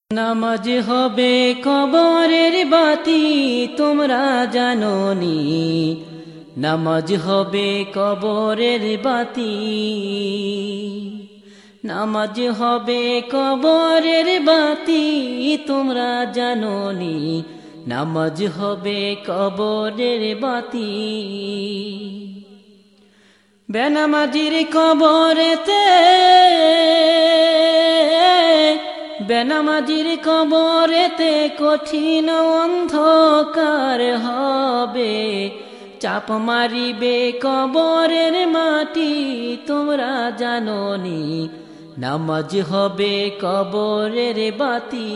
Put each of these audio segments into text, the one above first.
নামাজ হবে কবরের বাতি তোমরা জানোনি, নামাজ হবে কবরের বাতি। নামাজ হবে কবরের বাতি তোমরা জানোনি, নামাজ হবে কবরের বাতি। বেনামাজির কবরেতে, বেনামাজির কবরেতে কঠিন অন্ধকার হবে, চাপ মারিবে কবরের মাটি তোমরা জানোনি, নামাজ হবে কবরের বাতি।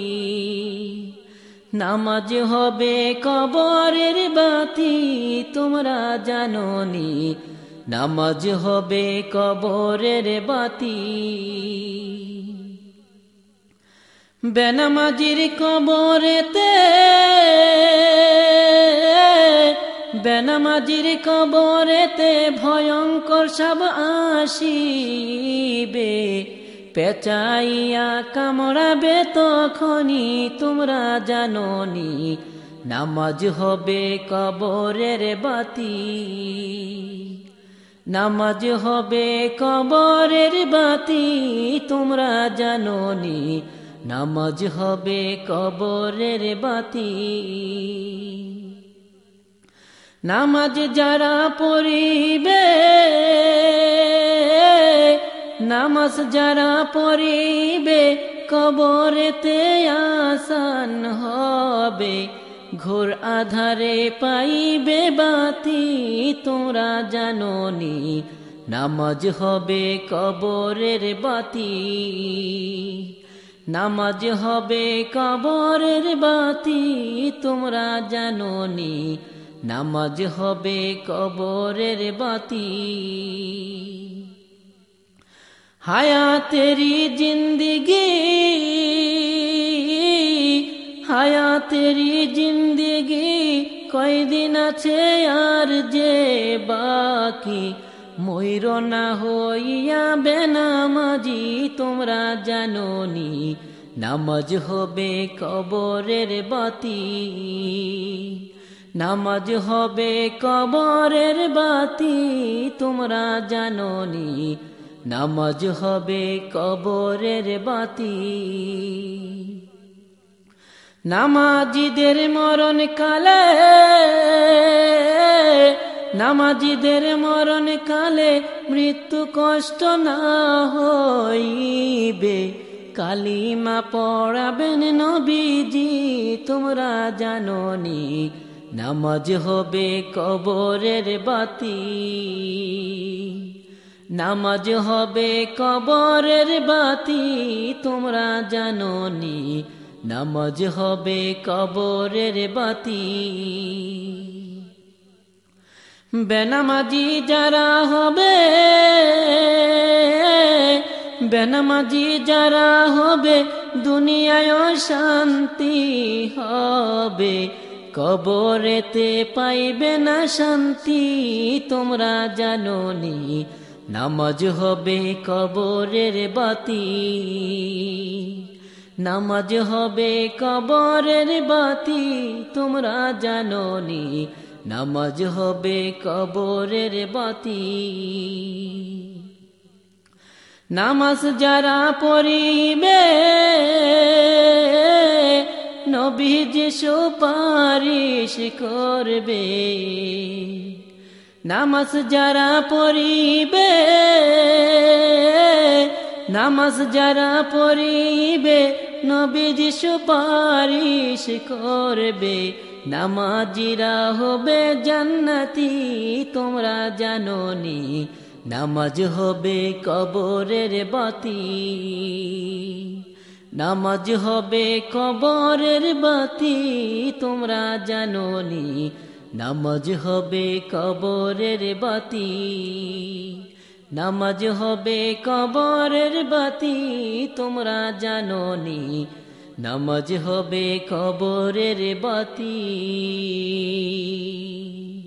নামাজ হবে কবরের বাতি তোমরা জানোনি, নামাজ হবে কবরের বাতি। বেনামাজির কবরেতে, বেনামাজির কবরেতে ভয়ঙ্কর সব আসিবে, পেঁচাইয়া কামড়াবে তখনই তোমরা জানোনি, নামাজ হবে কবরের বাতি। নামাজ হবে কবরের বাতি তোমরা জানোনি, নামাজ হবে কবরের বাতি। নামাজ যারা পড়িবে, নামাজ যারা পড়িবে কবরেতে আসান হবে, ঘোর আধারে পাইবে বাতি তোমরা জানোনি, নামাজ হবে কবরের বাতি। নামাজ হবে কবরের বাতি তোমরা জানোনি, নামাজ হবে কবরের বাতি। হায়াতেরি জিন্দিগি, হায়াতেরি জিন্দিগি কয়দিন আছে আর যে বাকি, মইর না হইয়া বেনামাজি তোমরা জানোনি, নামাজ হবে কবরের বাতি। নামাজ হবে কবরের বাতি তোমরা জানোনি, নামাজ হবে কবরের বাতি। নামাজিদের মরণ কালে, নামাজিদের মরণ কালে মৃত্যু কষ্ট না হইবে, কালিমা পড়াবেন নবীজি তোমরা জানোনি, নামাজ হবে কবরের বাতি। নামাজ হবে কবরের বাতি তোমরা জানোনি, নামাজ হবে কবরের বাতি। বেনামাজি যারা হবে, বেনামাজি যারা হবে দুনিয়ায় শান্তি হবে, কবরেতে পাইবে না শান্তি তোমরা জানোনি, নামাজ হবে কবরের বাতি। নামাজ হবে কবরের বাতি তোমরা জানোনি, নামাজ হবে কবরের বাতি। নামাজ যারা পড়িবে নবীজি সুপারিশ করবে, নামাজ যারা পড়িবে, নামাজ যারা পড়িবে নবীজি সুপারিশ করবে, নামাজিরা হবে জান্নাতি তোমরা জানোনি, নামাজ হবে কবরের বাতি। নামাজ হবে কবরের বাতি তোমরা জানোনি, নামাজ হবে কবরের বাতি। নামাজ হবে কবরের বাতি তোমরা জানোনি, নামাজ হবে কবরের বাতি।